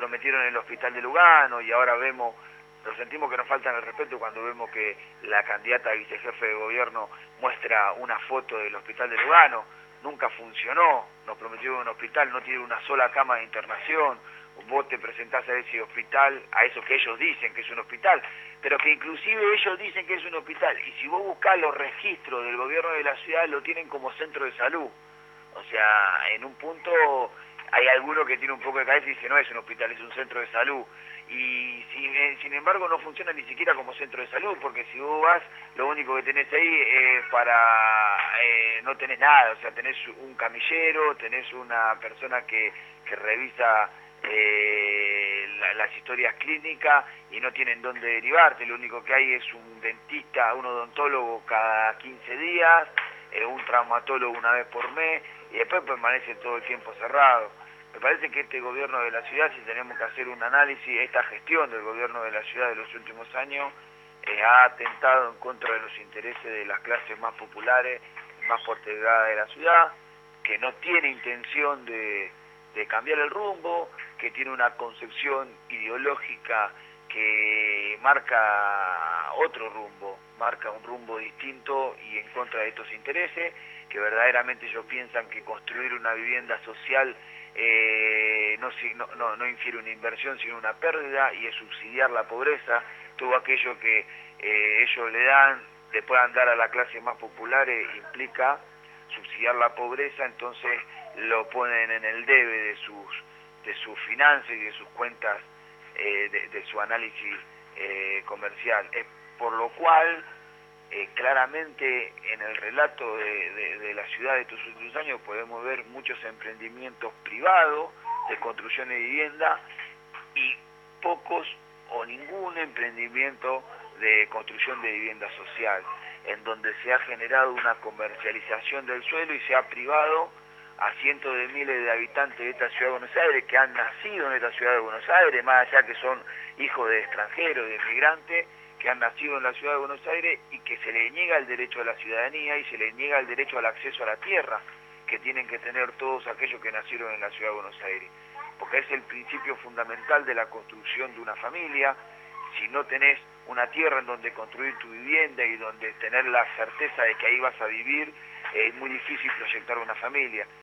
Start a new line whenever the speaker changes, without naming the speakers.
prometieron el hospital de Lugano y ahora nos sentimos que nos faltan el respeto cuando vemos que la candidata a vicejefe de gobierno muestra una foto del hospital de Lugano. Nunca funcionó, nos prometieron un hospital, no tiene una sola cama de internación. Vos te presentás a ese hospital, a eso que ellos dicen que es un hospital, pero que inclusive ellos dicen que es un hospital, y si vos buscás los registros del gobierno de la ciudad, lo tienen como centro de salud. O sea, en un punto hay alguno que tiene un poco de cabeza y dice, no es un hospital, es un centro de salud. Y sin embargo no funciona ni siquiera como centro de salud, porque si vos vas, lo único que tenés ahí es no tenés nada, o sea, tenés un camillero, tenés una persona que revisa las historias clínicas y no tienen dónde derivarte, lo único que hay es un dentista, un odontólogo cada 15 días, un traumatólogo una vez por mes, y después permanece todo el tiempo cerrado. Me parece que este gobierno de la ciudad, si tenemos que hacer un análisis, esta gestión del gobierno de la ciudad de los últimos años, ha atentado en contra de los intereses de las clases más populares, más postergadas de la ciudad, que no tiene intención de cambiar el rumbo, que tiene una concepción ideológica que marca otro rumbo, marca un rumbo distinto y en contra de estos intereses, que verdaderamente ellos piensan que construir una vivienda social no infiere una inversión sino una pérdida, y es subsidiar la pobreza. Todo aquello que ellos le puedan dar a la clase más popular implica subsidiar la pobreza, entonces lo ponen en el debe de sus finanzas y de sus cuentas, de su análisis comercial. Por lo cual, claramente en el relato de la ciudad de estos últimos años podemos ver muchos emprendimientos privados de construcción de vivienda y pocos o ningún emprendimiento de construcción de vivienda social, en donde se ha generado una comercialización del suelo y se ha privado a cientos de miles de habitantes de esta ciudad de Buenos Aires, que han nacido en esta ciudad de Buenos Aires, más allá que son hijos de extranjeros, de inmigrantes, que han nacido en la ciudad de Buenos Aires y que se les niega el derecho a la ciudadanía y se les niega el derecho al acceso a la tierra, que tienen que tener todos aquellos que nacieron en la ciudad de Buenos Aires. Porque es el principio fundamental de la construcción de una familia. Si no tenés una tierra en donde construir tu vivienda y donde tener la certeza de que ahí vas a vivir, es muy difícil proyectar una familia.